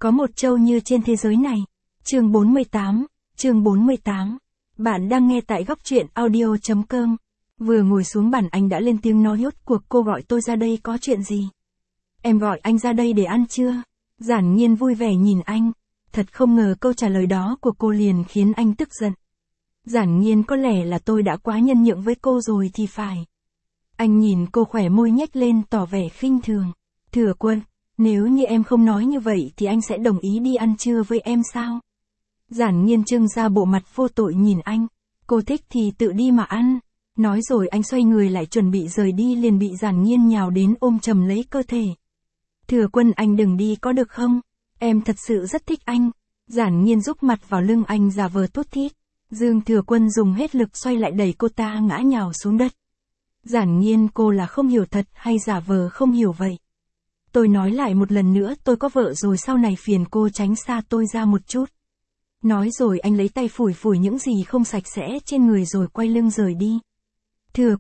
Có một châu như trên thế giới này. Chương 48, chương 48. Bạn đang nghe tại góc truyện audio.com. Vừa ngồi xuống bàn anh đã lên tiếng nói rốt cuộc cô gọi tôi ra đây có chuyện gì? Em gọi anh ra đây để ăn trưa. Giản Nhiên vui vẻ nhìn anh. Thật không ngờ câu trả lời đó của cô liền khiến anh tức giận. Giản Nhiên, có lẽ là tôi đã quá nhân nhượng với cô rồi thì phải. Anh nhìn cô khỏe môi nhếch lên tỏ vẻ khinh thường. Thừa Quân, nếu như em không nói như vậy thì anh sẽ đồng ý đi ăn trưa với em sao? Giản Nhiên trưng ra bộ mặt vô tội nhìn anh. Cô thích thì tự đi mà ăn. Nói rồi anh xoay người lại chuẩn bị rời đi liền bị Giản Nhiên nhào đến ôm chầm lấy cơ thể. Thừa Quân, anh đừng đi có được không? Em thật sự rất thích anh. Giản Nhiên rúc mặt vào lưng anh giả vờ tốt thít. Dương Thừa Quân dùng hết lực xoay lại đẩy cô ta ngã nhào xuống đất. Giản Nhiên, cô là không hiểu thật hay giả vờ không hiểu vậy? Tôi nói lại một lần nữa, tôi có vợ rồi, sau này phiền cô tránh xa tôi ra một chút. Nói rồi anh lấy tay phủi phủi những gì không sạch sẽ trên người rồi quay lưng rời đi. Thừa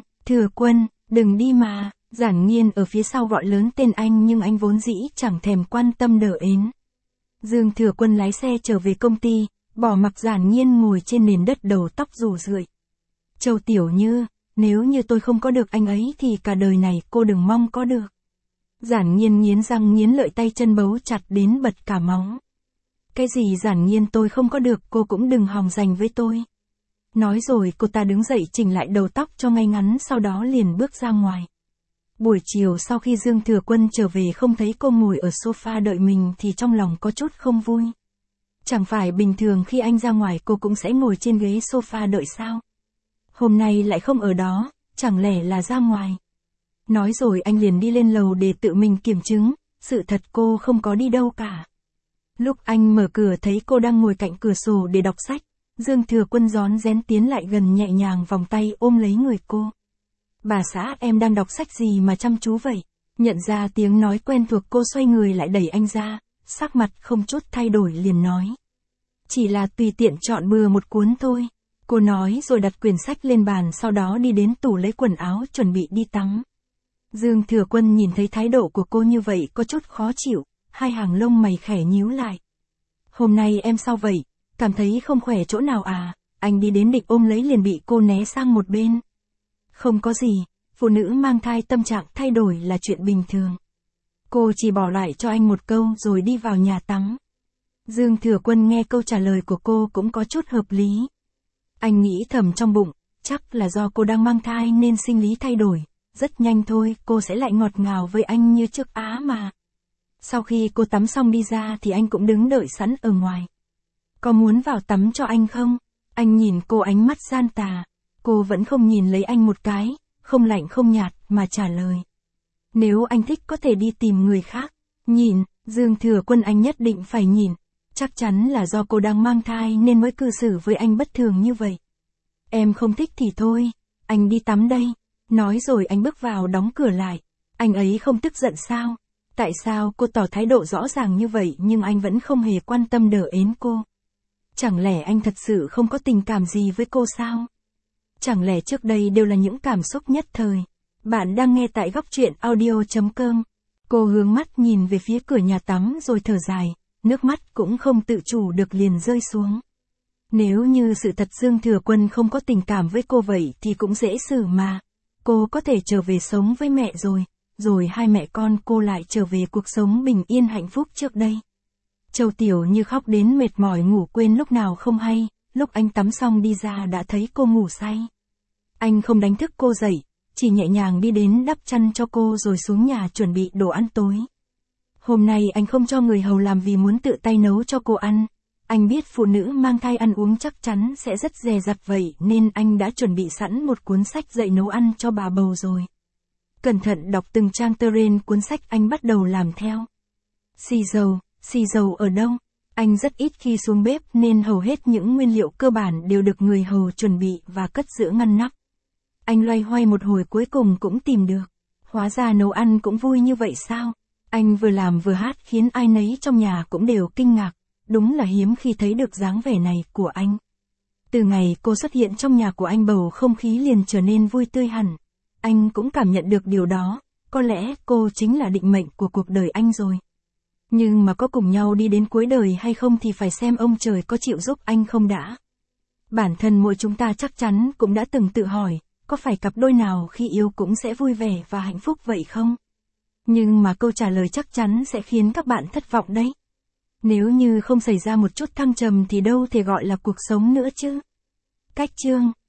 Quân, đừng đi mà. Giản Nhiên ở phía sau gọi lớn tên anh nhưng anh vốn dĩ chẳng thèm quan tâm đờ ến. Dương Thừa Quân lái xe trở về công ty, bỏ mặc Giản Nhiên ngồi trên nền đất đầu tóc rủ rượi. Châu Tiểu Như, nếu như tôi không có được anh ấy thì cả đời này cô đừng mong có được. Giản Nhiên nghiến răng nghiến lợi, tay chân bấu chặt đến bật cả máu. Cái gì Giản Nhiên, tôi không có được, cô cũng đừng hòng giành với tôi. Nói rồi cô ta đứng dậy chỉnh lại đầu tóc cho ngay ngắn, sau đó liền bước ra ngoài. Buổi chiều sau khi Dương Thừa Quân trở về không thấy cô ngồi ở sofa đợi mình thì trong lòng có chút không vui. Chẳng phải bình thường khi anh ra ngoài cô cũng sẽ ngồi trên ghế sofa đợi sao? Hôm nay lại không ở đó, chẳng lẽ là ra ngoài? Nói rồi anh liền đi lên lầu để tự mình kiểm chứng, sự thật cô không có đi đâu cả. Lúc anh mở cửa thấy cô đang ngồi cạnh cửa sổ để đọc sách, Dương Thừa Quân rón rén tiến lại gần, nhẹ nhàng vòng tay ôm lấy người cô. Bà xã, em đang đọc sách gì mà chăm chú vậy? Nhận ra tiếng nói quen thuộc, cô xoay người lại đẩy anh ra, sắc mặt không chút thay đổi liền nói. Chỉ là tùy tiện chọn bừa một cuốn thôi. Cô nói rồi đặt quyển sách lên bàn, sau đó đi đến tủ lấy quần áo chuẩn bị đi tắm. Dương Thừa Quân nhìn thấy thái độ của cô như vậy có chút khó chịu, hai hàng lông mày khẽ nhíu lại. Hôm nay em sao vậy? Cảm thấy không khỏe chỗ nào à? Anh đi đến định ôm lấy liền bị cô né sang một bên. Không có gì, phụ nữ mang thai tâm trạng thay đổi là chuyện bình thường. Cô chỉ bỏ lại cho anh một câu rồi đi vào nhà tắm. Dương Thừa Quân nghe câu trả lời của cô cũng có chút hợp lý. Anh nghĩ thầm trong bụng, chắc là do cô đang mang thai nên sinh lý thay đổi. Rất nhanh thôi, cô sẽ lại ngọt ngào với anh như trước á mà. Sau khi cô tắm xong đi ra thì anh cũng đứng đợi sẵn ở ngoài. Có muốn vào tắm cho anh không? Anh nhìn cô ánh mắt gian tà. Cô vẫn không nhìn lấy anh một cái, không lạnh không nhạt mà trả lời. Nếu anh thích có thể đi tìm người khác. Nhìn, Dương Thừa Quân, anh nhất định phải nhìn. Chắc chắn là do cô đang mang thai nên mới cư xử với anh bất thường như vậy. Em không thích thì thôi, anh đi tắm đây. Nói rồi anh bước vào đóng cửa lại. Anh ấy không tức giận sao? Tại sao cô tỏ thái độ rõ ràng như vậy nhưng anh vẫn không hề quan tâm đờ ến cô? Chẳng lẽ anh thật sự không có tình cảm gì với cô sao? Chẳng lẽ trước đây đều là những cảm xúc nhất thời? Bạn đang nghe tại góc truyện audio.com. Cô hướng mắt nhìn về phía cửa nhà tắm rồi thở dài, nước mắt cũng không tự chủ được liền rơi xuống. Nếu như sự thật Dương Thừa Quân không có tình cảm với cô vậy thì cũng dễ xử mà. Cô có thể trở về sống với mẹ rồi hai mẹ con cô lại trở về cuộc sống bình yên hạnh phúc trước đây. Châu Tiểu Như khóc đến mệt mỏi ngủ quên lúc nào không hay, lúc anh tắm xong đi ra đã thấy cô ngủ say. Anh không đánh thức cô dậy, chỉ nhẹ nhàng đi đến đắp chăn cho cô rồi xuống nhà chuẩn bị đồ ăn tối. Hôm nay anh không cho người hầu làm vì muốn tự tay nấu cho cô ăn. Anh biết phụ nữ mang thai ăn uống chắc chắn sẽ rất dè dặt vậy nên anh đã chuẩn bị sẵn một cuốn sách dạy nấu ăn cho bà bầu rồi. Cẩn thận đọc từng trang tơ trên cuốn sách anh bắt đầu làm theo. Xì dầu ở đâu? Anh rất ít khi xuống bếp nên hầu hết những nguyên liệu cơ bản đều được người hầu chuẩn bị và cất giữa ngăn nắp. Anh loay hoay một hồi cuối cùng cũng tìm được. Hóa ra nấu ăn cũng vui như vậy sao? Anh vừa làm vừa hát khiến ai nấy trong nhà cũng đều kinh ngạc. Đúng là hiếm khi thấy được dáng vẻ này của anh. Từ ngày cô xuất hiện trong nhà của anh bầu không khí liền trở nên vui tươi hẳn. Anh cũng cảm nhận được điều đó, có lẽ cô chính là định mệnh của cuộc đời anh rồi. Nhưng mà có cùng nhau đi đến cuối đời hay không thì phải xem ông trời có chịu giúp anh không đã. Bản thân mỗi chúng ta chắc chắn cũng đã từng tự hỏi, có phải cặp đôi nào khi yêu cũng sẽ vui vẻ và hạnh phúc vậy không? Nhưng mà câu trả lời chắc chắn sẽ khiến các bạn thất vọng đấy. Nếu như không xảy ra một chút thăng trầm thì đâu thể gọi là cuộc sống nữa chứ. Cách chương